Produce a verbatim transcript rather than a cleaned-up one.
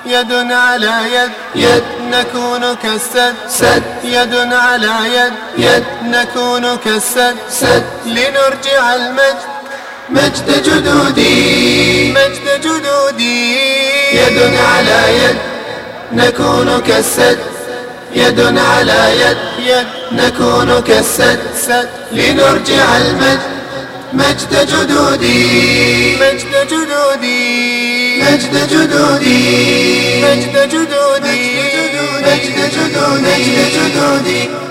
يد على يد يد نكون كالسد سد يد على يد يد نكون كالسد سد لنرجع المجد مجد جدودي مجد جدودي يد على يد نكون كالسد يد على يد يد نكون كالسد سد لنرجع المجد مجد جدودي مجد جدودي مجد جدودي مجد جدودي مجد جدودي مجد جدودي